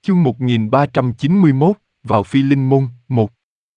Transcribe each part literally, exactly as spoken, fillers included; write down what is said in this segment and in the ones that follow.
Chương một nghìn ba trăm chín mươi mốt, vào Phi Linh Môn, một.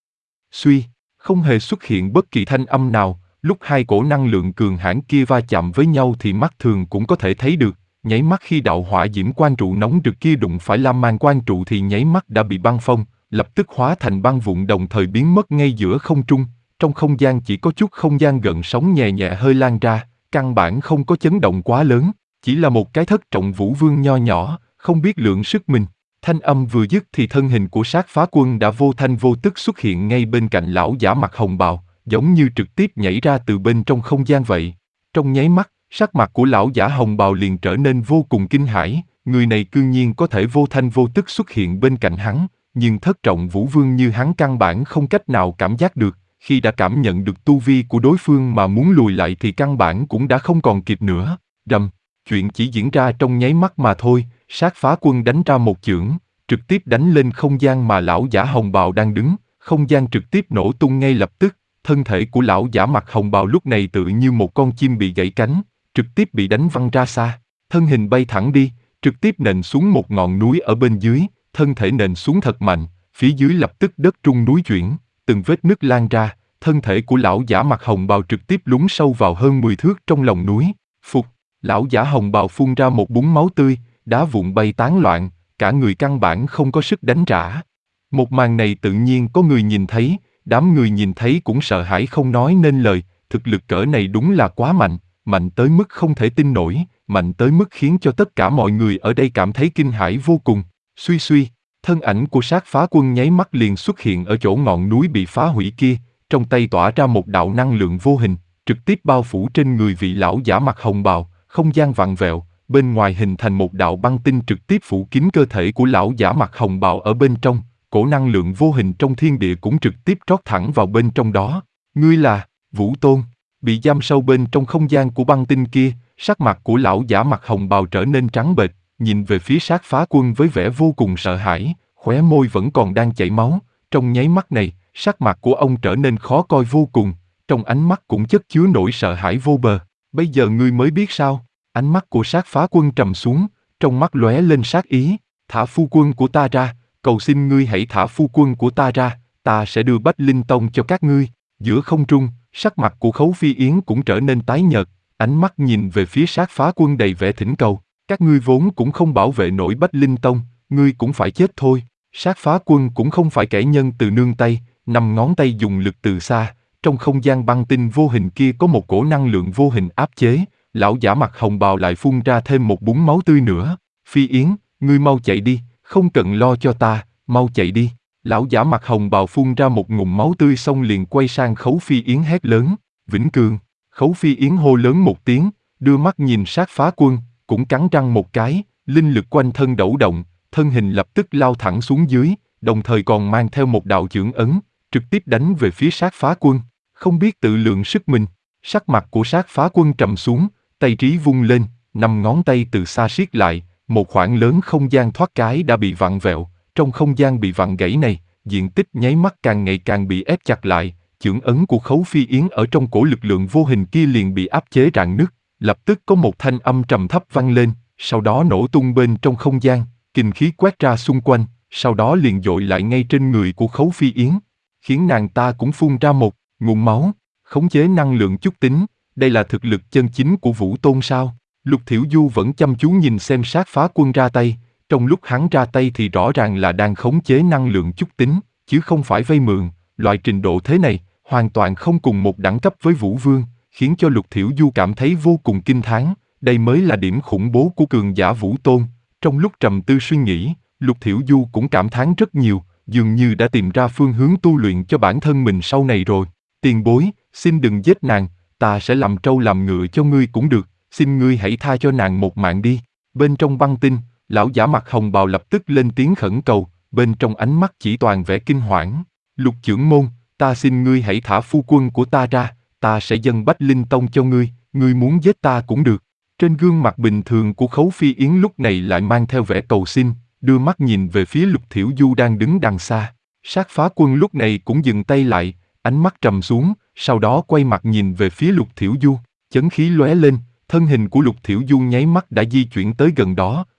Suy, không hề xuất hiện bất kỳ thanh âm nào, lúc hai cổ năng lượng cường hãn kia va chạm với nhau thì mắt thường cũng có thể thấy được, nháy mắt khi đạo hỏa diễm quang trụ nóng rực kia đụng phải lam mang quang trụ thì nháy mắt đã bị băng phong, lập tức hóa thành băng vụn đồng thời biến mất ngay giữa không trung, trong không gian chỉ có chút không gian gợn sóng nhẹ nhẹ hơi lan ra, căn bản không có chấn động quá lớn, chỉ là một cái thất trọng vũ vương nho nhỏ, không biết lượng sức mình. Thanh âm vừa dứt thì thân hình của Sát Phá Quân đã vô thanh vô tức xuất hiện ngay bên cạnh lão giả mặt hồng bào, giống như trực tiếp nhảy ra từ bên trong không gian vậy. Trong nháy mắt, sắc mặt của lão giả hồng bào liền trở nên vô cùng kinh hãi, người này cư nhiên có thể vô thanh vô tức xuất hiện bên cạnh hắn, nhưng thất trọng vũ vương như hắn căn bản không cách nào cảm giác được, khi đã cảm nhận được tu vi của đối phương mà muốn lùi lại thì căn bản cũng đã không còn kịp nữa. Rầm, chuyện chỉ diễn ra trong nháy mắt mà thôi. Sát Phá Quân đánh ra một chưởng, trực tiếp đánh lên không gian mà lão giả hồng bào đang đứng, không gian trực tiếp nổ tung ngay lập tức, thân thể của lão giả mặt hồng bào lúc này tự như một con chim bị gãy cánh, trực tiếp bị đánh văng ra xa, thân hình bay thẳng đi, trực tiếp nện xuống một ngọn núi ở bên dưới, thân thể nện xuống thật mạnh, phía dưới lập tức đất rung núi chuyển, từng vết nứt lan ra, thân thể của lão giả mặt hồng bào trực tiếp lún sâu vào hơn mười thước trong lòng núi. Phục, lão giả hồng bào phun ra một búng máu tươi, đá vụn bay tán loạn, cả người căn bản không có sức đánh trả. Một màn này tự nhiên có người nhìn thấy, đám người nhìn thấy cũng sợ hãi không nói nên lời, thực lực cỡ này đúng là quá mạnh, mạnh tới mức không thể tin nổi, mạnh tới mức khiến cho tất cả mọi người ở đây cảm thấy kinh hãi vô cùng. Suy suy, thân ảnh của Sát Phá Quân nháy mắt liền xuất hiện ở chỗ ngọn núi bị phá hủy kia, trong tay tỏa ra một đạo năng lượng vô hình, trực tiếp bao phủ trên người vị lão giả mặt hồng bào, không gian vặn vẹo. Bên ngoài hình thành một đạo băng tinh trực tiếp phủ kín cơ thể của lão giả mặt hồng bào ở bên trong, cổ năng lượng vô hình trong thiên địa cũng trực tiếp trót thẳng vào bên trong đó. Ngươi là Vũ Tôn, bị giam sâu bên trong không gian của băng tinh kia, sắc mặt của lão giả mặt hồng bào trở nên trắng bệch, nhìn về phía Sát Phá Quân với vẻ vô cùng sợ hãi, khóe môi vẫn còn đang chảy máu. Trong nháy mắt này, sắc mặt của ông trở nên khó coi vô cùng, trong ánh mắt cũng chất chứa nỗi sợ hãi vô bờ. Bây giờ ngươi mới biết sao? Ánh mắt của Sát Phá Quân trầm xuống, trong mắt lóe lên sát ý, thả phu quân của ta ra, cầu xin ngươi hãy thả phu quân của ta ra, ta sẽ đưa Bách Linh Tông cho các ngươi. Giữa không trung, sắc mặt của Khấu Phi Yến cũng trở nên tái nhợt, ánh mắt nhìn về phía Sát Phá Quân đầy vẻ thỉnh cầu, các ngươi vốn cũng không bảo vệ nổi Bách Linh Tông, ngươi cũng phải chết thôi. Sát Phá Quân cũng không phải kẻ nhân từ nương tay, năm ngón tay dùng lực từ xa, trong không gian băng tinh vô hình kia có một cổ năng lượng vô hình áp chế. Lão giả mặt hồng bào lại phun ra thêm một búng máu tươi nữa. Phi Yến, ngươi mau chạy đi, không cần lo cho ta, mau chạy đi. Lão giả mặt hồng bào phun ra một ngụm máu tươi xong liền quay sang Khấu Phi Yến hét lớn, Vĩnh Cường. Khấu Phi Yến hô lớn một tiếng, đưa mắt nhìn Sát Phá Quân, cũng cắn răng một cái, linh lực quanh thân đẩu động, thân hình lập tức lao thẳng xuống dưới, đồng thời còn mang theo một đạo chưởng ấn, trực tiếp đánh về phía Sát Phá Quân. Không biết tự lượng sức mình, sắc mặt của Sát Phá Quân trầm xuống, tay trí vung lên, năm ngón tay từ xa siết lại, một khoảng lớn không gian thoát cái đã bị vặn vẹo, trong không gian bị vặn gãy này, diện tích nháy mắt càng ngày càng bị ép chặt lại, chưởng ấn của Khấu Phi Yến ở trong cổ lực lượng vô hình kia liền bị áp chế rạn nứt, lập tức có một thanh âm trầm thấp vang lên, sau đó nổ tung bên trong không gian, kình khí quét ra xung quanh, sau đó liền dội lại ngay trên người của Khấu Phi Yến, khiến nàng ta cũng phun ra một ngụm máu, khống chế năng lượng chút tính. Đây là thực lực chân chính của Vũ Tôn sao? Lục Thiểu Du vẫn chăm chú nhìn xem Sát Phá Quân ra tay, trong lúc hắn ra tay thì rõ ràng là đang khống chế năng lượng chút tính, chứ không phải vay mượn, loại trình độ thế này, hoàn toàn không cùng một đẳng cấp với Vũ Vương, khiến cho Lục Thiểu Du cảm thấy vô cùng kinh thán, đây mới là điểm khủng bố của cường giả Vũ Tôn. Trong lúc trầm tư suy nghĩ, Lục Thiểu Du cũng cảm thán rất nhiều, dường như đã tìm ra phương hướng tu luyện cho bản thân mình sau này rồi. Tiền bối, xin đừng giết nàng, ta sẽ làm trâu làm ngựa cho ngươi cũng được, xin ngươi hãy tha cho nàng một mạng đi. Bên trong băng tinh, lão giả mặt hồng bào lập tức lên tiếng khẩn cầu, bên trong ánh mắt chỉ toàn vẻ kinh hoảng. Lục trưởng môn, ta xin ngươi hãy thả phu quân của ta ra, ta sẽ dâng Bách Linh Tông cho ngươi, ngươi muốn giết ta cũng được. Trên gương mặt bình thường của Khấu Phi Yến lúc này lại mang theo vẻ cầu xin, đưa mắt nhìn về phía Lục Thiểu Du đang đứng đằng xa. Sát Phá Quân lúc này cũng dừng tay lại, ánh mắt trầm xuống, sau đó quay mặt nhìn về phía Lục Thiểu Du, chấn khí lóe lên, thân hình của Lục Thiểu Du nháy mắt đã di chuyển tới gần đó,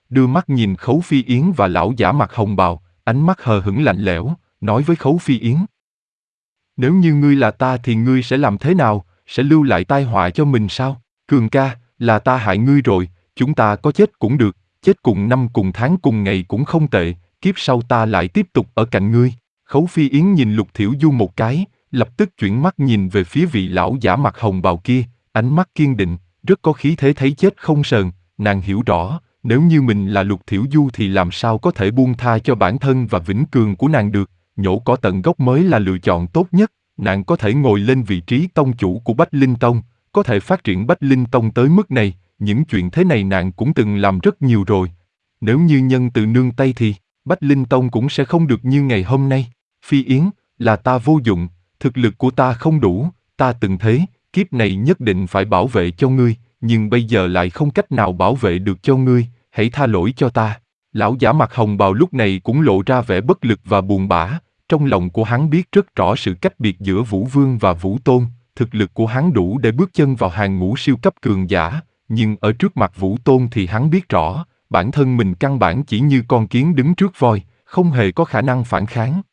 đưa mắt nhìn Khấu Phi Yến và lão giả mặc hồng bào, ánh mắt hờ hững lạnh lẽo, nói với Khấu Phi Yến. Nếu như ngươi là ta thì ngươi sẽ làm thế nào, sẽ lưu lại tai họa cho mình sao? Cường ca, là ta hại ngươi rồi, chúng ta có chết cũng được, chết cùng năm cùng tháng cùng ngày cũng không tệ, kiếp sau ta lại tiếp tục ở cạnh ngươi. Khấu Phi Yến nhìn Lục Thiểu Du một cái, lập tức chuyển mắt nhìn về phía vị lão giả mặc hồng bào kia, ánh mắt kiên định, rất có khí thế thấy chết không sờn, nàng hiểu rõ, nếu như mình là Lục Thiểu Du thì làm sao có thể buông tha cho bản thân và vĩnh cường của nàng được, nhổ cỏ tận gốc mới là lựa chọn tốt nhất, nàng có thể ngồi lên vị trí tông chủ của Bách Linh Tông, có thể phát triển Bách Linh Tông tới mức này, những chuyện thế này nàng cũng từng làm rất nhiều rồi. Nếu như nhân từ nương tay thì, Bách Linh Tông cũng sẽ không được như ngày hôm nay. Phi Yến, là ta vô dụng, thực lực của ta không đủ, ta từng thế, kiếp này nhất định phải bảo vệ cho ngươi, nhưng bây giờ lại không cách nào bảo vệ được cho ngươi, hãy tha lỗi cho ta. Lão giả mặc hồng bào lúc này cũng lộ ra vẻ bất lực và buồn bã, trong lòng của hắn biết rất rõ sự cách biệt giữa Vũ Vương và Vũ Tôn, thực lực của hắn đủ để bước chân vào hàng ngũ siêu cấp cường giả, nhưng ở trước mặt Vũ Tôn thì hắn biết rõ, bản thân mình căn bản chỉ như con kiến đứng trước voi, không hề có khả năng phản kháng.